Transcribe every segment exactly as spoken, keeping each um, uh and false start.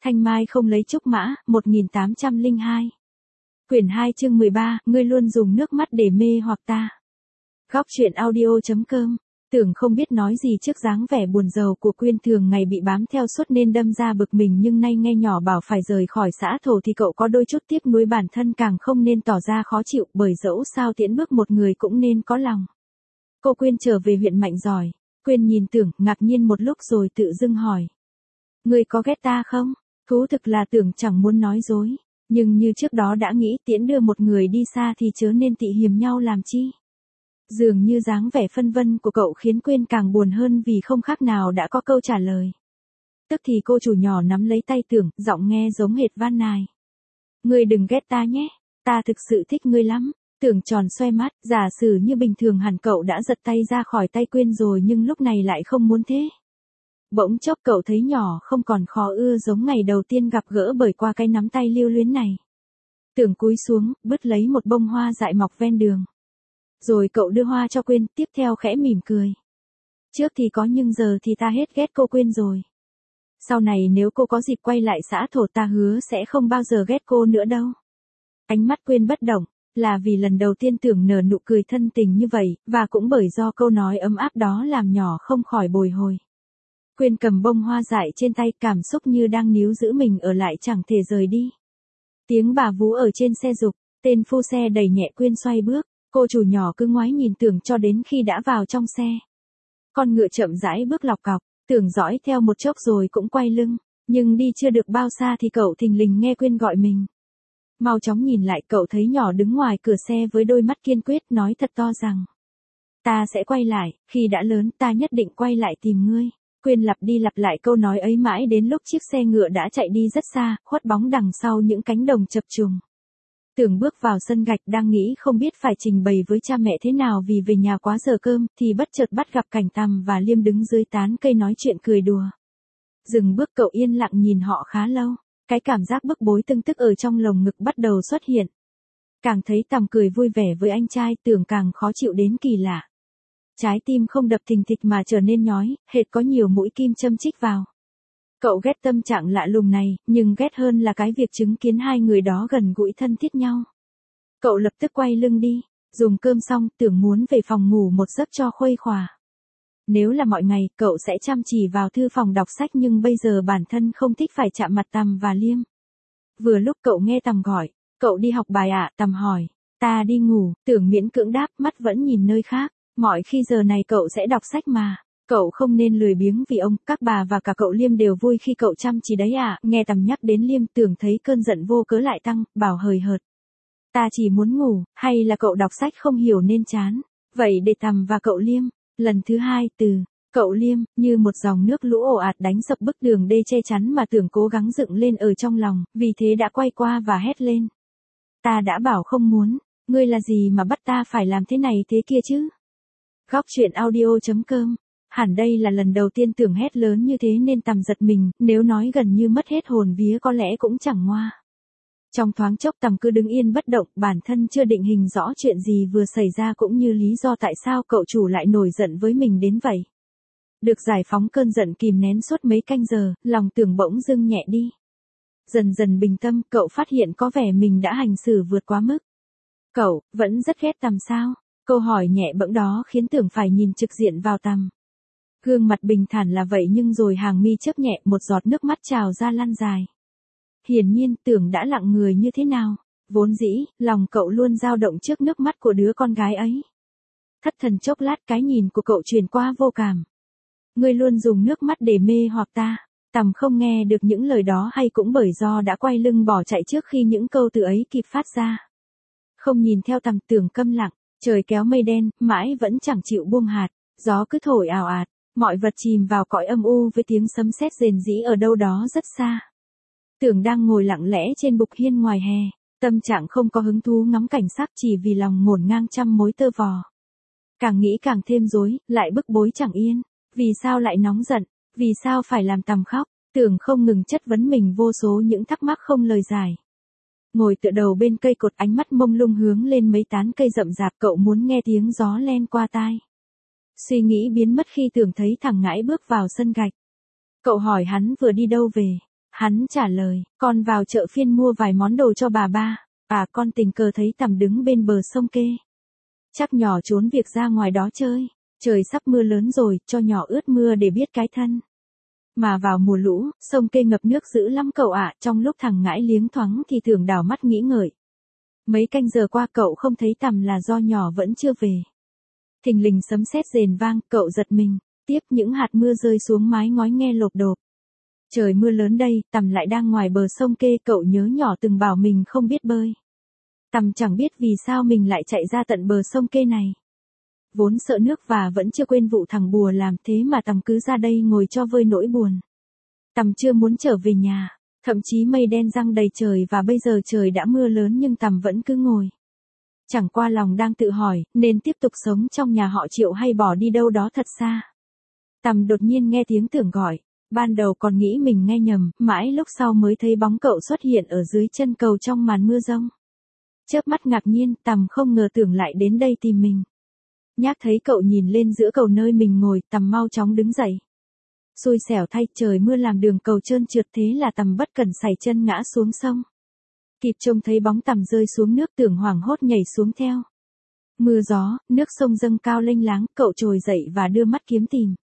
Thanh Mai không lấy trúc mã, một nghìn tám trăm lẻ hai. Quyển hai chương mười ba, ngươi luôn dùng nước mắt để mê hoặc ta. Góc truyện audio.com. Tưởng không biết nói gì trước dáng vẻ buồn rầu của Quyên, thường ngày bị bám theo suốt nên đâm ra bực mình, nhưng nay nghe nhỏ bảo phải rời khỏi xã thổ thì cậu có đôi chút tiếc nuối, bản thân càng không nên tỏ ra khó chịu, bởi dẫu sao tiễn bước một người cũng nên có lòng. Cô Quyên trở về huyện Mạnh Giỏi. Quyên nhìn Tưởng, ngạc nhiên một lúc rồi tự dưng hỏi. Ngươi có ghét ta không? Thú thực là Tưởng chẳng muốn nói dối, nhưng như trước đó đã nghĩ tiễn đưa một người đi xa thì chớ nên tị hiềm nhau làm chi. Dường như dáng vẻ phân vân của cậu khiến Quyên càng buồn hơn, vì không khác nào đã có câu trả lời. Tức thì cô chủ nhỏ nắm lấy tay Tưởng, giọng nghe giống hệt van nài. Ngươi đừng ghét ta nhé, ta thực sự thích ngươi lắm. Tưởng tròn xoe mắt, giả sử như bình thường hẳn cậu đã giật tay ra khỏi tay Quyên rồi, nhưng lúc này lại không muốn thế. Bỗng chốc cậu thấy nhỏ không còn khó ưa giống ngày đầu tiên gặp gỡ, bởi qua cái nắm tay lưu luyến này. Tưởng cúi xuống, bứt lấy một bông hoa dại mọc ven đường. Rồi cậu đưa hoa cho Quyên, tiếp theo khẽ mỉm cười. Trước thì có nhưng giờ thì ta hết ghét cô Quyên rồi. Sau này nếu cô có dịp quay lại xã thổ ta hứa sẽ không bao giờ ghét cô nữa đâu. Ánh mắt Quyên bất động, là vì lần đầu tiên Tưởng nở nụ cười thân tình như vậy, và cũng bởi do câu nói ấm áp đó làm nhỏ không khỏi bồi hồi. Quyên cầm bông hoa dại trên tay, cảm xúc như đang níu giữ mình ở lại chẳng thể rời đi. Tiếng bà vú ở trên xe dục, tên phu xe đẩy nhẹ Quyên xoay bước, cô chủ nhỏ cứ ngoái nhìn Tưởng cho đến khi đã vào trong xe. Con ngựa chậm rãi bước lọc cọc, Tưởng dõi theo một chốc rồi cũng quay lưng, nhưng đi chưa được bao xa thì cậu thình lình nghe Quyên gọi mình. Mau chóng nhìn lại, cậu thấy nhỏ đứng ngoài cửa xe với đôi mắt kiên quyết nói thật to rằng: Ta sẽ quay lại, khi đã lớn ta nhất định quay lại tìm ngươi. Quyên lặp đi lặp lại câu nói ấy mãi đến lúc chiếc xe ngựa đã chạy đi rất xa, khuất bóng đằng sau những cánh đồng chập trùng. Tưởng bước vào sân gạch đang nghĩ không biết phải trình bày với cha mẹ thế nào vì về nhà quá giờ cơm, thì bất chợt bắt gặp Cảnh Tằm và Liêm đứng dưới tán cây nói chuyện cười đùa. Dừng bước, cậu yên lặng nhìn họ khá lâu, cái cảm giác bức bối tưng tức ở trong lồng ngực bắt đầu xuất hiện. Càng thấy Tằm cười vui vẻ với anh trai, Tưởng càng khó chịu đến kỳ lạ. Trái tim không đập thình thịch mà trở nên nhói, hệt có nhiều mũi kim châm chích vào. Cậu ghét tâm trạng lạ lùng này, nhưng ghét hơn là cái việc chứng kiến hai người đó gần gũi thân thiết nhau. Cậu lập tức quay lưng đi, dùng cơm xong, Tưởng muốn về phòng ngủ một giấc cho khuây khỏa. Nếu là mọi ngày, cậu sẽ chăm chỉ vào thư phòng đọc sách, nhưng bây giờ bản thân không thích phải chạm mặt Tằm và Liêm. Vừa lúc cậu nghe Tằm gọi, cậu đi học bài ạ? À? Tằm hỏi. Ta đi ngủ, Tưởng miễn cưỡng đáp, mắt vẫn nhìn nơi khác. Mọi khi giờ này cậu sẽ đọc sách mà. Cậu không nên lười biếng vì ông, các bà và cả cậu Liêm đều vui khi cậu chăm chỉ đấy ạ. À. Nghe Tằm nhắc đến Liêm, Tưởng thấy cơn giận vô cớ lại tăng, bảo hời hợt. Ta chỉ muốn ngủ, hay là cậu đọc sách không hiểu nên chán. Vậy để Tằm và cậu Liêm. Lần thứ hai, từ cậu Liêm, như một dòng nước lũ ồ ạt đánh sập bức tường đê che chắn mà Tưởng cố gắng dựng lên ở trong lòng, vì thế đã quay qua và hét lên. Ta đã bảo không muốn, ngươi là gì mà bắt ta phải làm thế này thế kia chứ? Góc truyện audio.com. Hẳn đây là lần đầu tiên Tưởng hét lớn như thế nên Tằm giật mình, nếu nói gần như mất hết hồn vía có lẽ cũng chẳng ngoa. Trong thoáng chốc Tằm cứ đứng yên bất động, bản thân chưa định hình rõ chuyện gì vừa xảy ra cũng như lý do tại sao cậu chủ lại nổi giận với mình đến vậy. Được giải phóng cơn giận kìm nén suốt mấy canh giờ, lòng Tưởng bỗng dưng nhẹ đi. Dần dần bình tâm, cậu phát hiện có vẻ mình đã hành xử vượt quá mức. Cậu, vẫn rất ghét Tằm sao? Câu hỏi nhẹ bẫng đó khiến Tưởng phải nhìn trực diện vào Tằm. Gương mặt bình thản là vậy nhưng rồi hàng mi chớp nhẹ, một giọt nước mắt trào ra lăn dài. Hiển nhiên Tưởng đã lặng người như thế nào. Vốn dĩ, lòng cậu luôn dao động trước nước mắt của đứa con gái ấy. Thất thần chốc lát, cái nhìn của cậu truyền qua vô cảm. Ngươi luôn dùng nước mắt để mê hoặc ta. Tằm không nghe được những lời đó, hay cũng bởi do đã quay lưng bỏ chạy trước khi những câu từ ấy kịp phát ra. Không nhìn theo Tằm, Tưởng câm lặng. Trời kéo mây đen, mãi vẫn chẳng chịu buông hạt. Gió cứ thổi ào ạt, mọi vật chìm vào cõi âm u với tiếng sấm sét rền rĩ ở đâu đó rất xa. Tưởng đang ngồi lặng lẽ trên bục hiên ngoài hè, tâm trạng không có hứng thú ngắm cảnh sắc, chỉ vì lòng ngổn ngang trăm mối tơ vò. Càng nghĩ càng thêm rối, lại bức bối chẳng yên. Vì sao lại nóng giận? Vì sao phải làm Tằm khóc? Tưởng không ngừng chất vấn mình vô số những thắc mắc không lời giải. Ngồi tựa đầu bên cây cột, ánh mắt mông lung hướng lên mấy tán cây rậm rạp, cậu muốn nghe tiếng gió len qua tai. Suy nghĩ biến mất khi Tưởng thấy thằng Ngãi bước vào sân gạch. Cậu hỏi hắn vừa đi đâu về. Hắn trả lời, con vào chợ phiên mua vài món đồ cho bà ba. À, con tình cờ thấy Tằm đứng bên bờ sông kê. Chắc nhỏ trốn việc ra ngoài đó chơi. Trời sắp mưa lớn rồi, cho nhỏ ướt mưa để biết cái thân. Mà vào mùa lũ, sông kê ngập nước dữ lắm cậu ạ. Trong lúc thằng Ngãi liếng thoáng thì Tưởng đảo mắt nghĩ ngợi. Mấy canh giờ qua cậu không thấy Tằm là do nhỏ vẫn chưa về. Thình lình sấm sét rền vang, cậu giật mình. Tiếp những hạt mưa rơi xuống mái ngói nghe lộp độp. Trời mưa lớn đây, Tằm lại đang ngoài bờ sông kê. Cậu nhớ nhỏ từng bảo mình không biết bơi. Tằm chẳng biết vì sao mình lại chạy ra tận bờ sông kê này. Vốn sợ nước và vẫn chưa quên vụ thằng Bùa làm, thế mà Tằm cứ ra đây ngồi cho vơi nỗi buồn. Tằm chưa muốn trở về nhà, thậm chí mây đen giăng đầy trời và bây giờ trời đã mưa lớn nhưng Tằm vẫn cứ ngồi. Chẳng qua lòng đang tự hỏi, nên tiếp tục sống trong nhà họ Triệu hay bỏ đi đâu đó thật xa. Tằm đột nhiên nghe tiếng Tưởng gọi, ban đầu còn nghĩ mình nghe nhầm, mãi lúc sau mới thấy bóng cậu xuất hiện ở dưới chân cầu trong màn mưa rông. Chớp mắt ngạc nhiên, Tằm không ngờ Tưởng lại đến đây tìm mình. Nhác thấy cậu nhìn lên giữa cầu nơi mình ngồi, Tằm mau chóng đứng dậy. Xui xẻo thay, trời mưa làm đường cầu trơn trượt, thế là Tằm bất cẩn sảy chân ngã xuống sông. Kịp trông thấy bóng Tằm rơi xuống nước, Tưởng hoảng hốt nhảy xuống theo. Mưa gió, nước sông dâng cao lênh láng, cậu trồi dậy và đưa mắt kiếm tìm.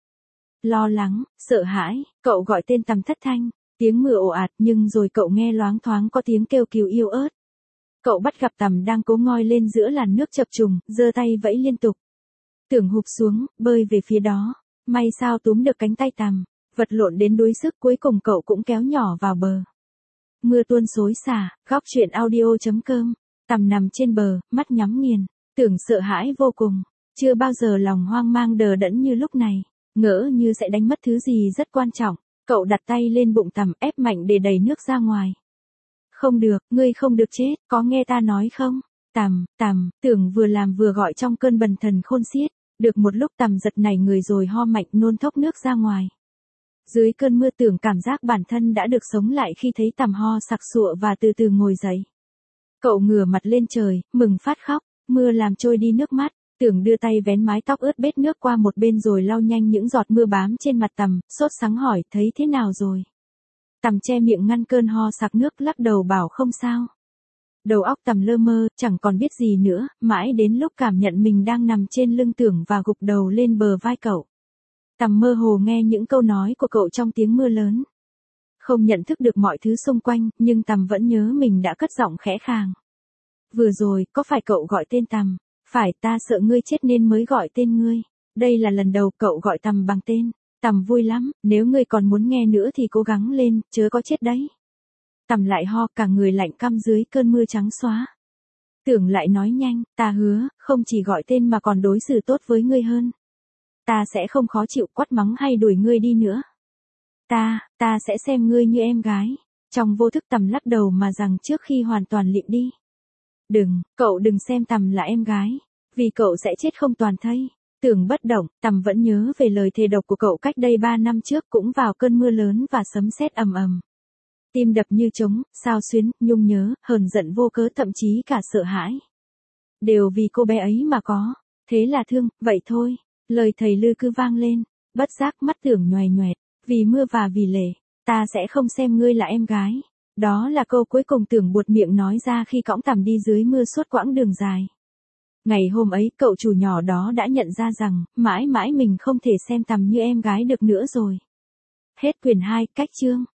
Lo lắng, sợ hãi, cậu gọi tên Tằm thất thanh, tiếng mưa ồ ạt nhưng rồi cậu nghe loáng thoáng có tiếng kêu cứu yêu ớt. Cậu bắt gặp Tằm đang cố ngoi lên giữa làn nước chập trùng, giơ tay vẫy liên tục. Tưởng hụp xuống, bơi về phía đó, may sao túm được cánh tay Tằm, vật lộn đến đuối sức cuối cùng cậu cũng kéo nhỏ vào bờ. Mưa tuôn xối xả, góc truyện audio chấm com, Tằm nằm trên bờ, mắt nhắm nghiền, Tưởng sợ hãi vô cùng, chưa bao giờ lòng hoang mang đờ đẫn như lúc này, ngỡ như sẽ đánh mất thứ gì rất quan trọng, cậu đặt tay lên bụng Tằm ép mạnh để đẩy nước ra ngoài. Không được, ngươi không được chết, có nghe ta nói không? Tằm, Tằm, Tưởng vừa làm vừa gọi trong cơn bần thần khôn xiết, được một lúc Tằm giật nảy người rồi ho mạnh nôn thốc nước ra ngoài. Dưới cơn mưa Tưởng cảm giác bản thân đã được sống lại khi thấy Tằm ho sặc sụa và từ từ ngồi dậy. Cậu ngửa mặt lên trời, mừng phát khóc, mưa làm trôi đi nước mắt, Tưởng đưa tay vén mái tóc ướt bết nước qua một bên rồi lau nhanh những giọt mưa bám trên mặt Tằm, sốt sắng hỏi thấy thế nào rồi. Tằm che miệng ngăn cơn ho sặc nước lắc đầu bảo không sao. Đầu óc Tằm lơ mơ, chẳng còn biết gì nữa, mãi đến lúc cảm nhận mình đang nằm trên lưng Tưởng và gục đầu lên bờ vai cậu. Tằm mơ hồ nghe những câu nói của cậu trong tiếng mưa lớn. Không nhận thức được mọi thứ xung quanh, nhưng Tằm vẫn nhớ mình đã cất giọng khẽ khàng. Vừa rồi, có phải cậu gọi tên Tằm? Phải, ta sợ ngươi chết nên mới gọi tên ngươi. Đây là lần đầu cậu gọi Tằm bằng tên. Tằm vui lắm, nếu ngươi còn muốn nghe nữa thì cố gắng lên, chớ có chết đấy. Tằm lại ho, cả người lạnh căm dưới cơn mưa trắng xóa. Tưởng lại nói nhanh, ta hứa, không chỉ gọi tên mà còn đối xử tốt với ngươi hơn. Ta sẽ không khó chịu quát mắng hay đuổi ngươi đi nữa. Ta, ta sẽ xem ngươi như em gái. Trong vô thức Tằm lắc đầu mà rằng trước khi hoàn toàn lịm đi. Đừng, cậu đừng xem Tằm là em gái. Vì cậu sẽ chết không toàn thây. Tưởng bất động, Tằm vẫn nhớ về lời thề độc của cậu cách đây ba năm trước cũng vào cơn mưa lớn và sấm sét ầm ầm. Tim đập như trống, xao xuyến, nhung nhớ, hờn giận vô cớ thậm chí cả sợ hãi. Đều vì cô bé ấy mà có. Thế là thương, vậy thôi. Lời thầy Lư cứ vang lên. Bất giác mắt Tưởng nhoài nhoẹt. Vì mưa và vì lệ, ta sẽ không xem ngươi là em gái. Đó là câu cuối cùng Tưởng buột miệng nói ra khi cõng Tằm đi dưới mưa suốt quãng đường dài. Ngày hôm ấy, cậu chủ nhỏ đó đã nhận ra rằng, mãi mãi mình không thể xem Tằm như em gái được nữa rồi. Hết quyển hai, cách chương.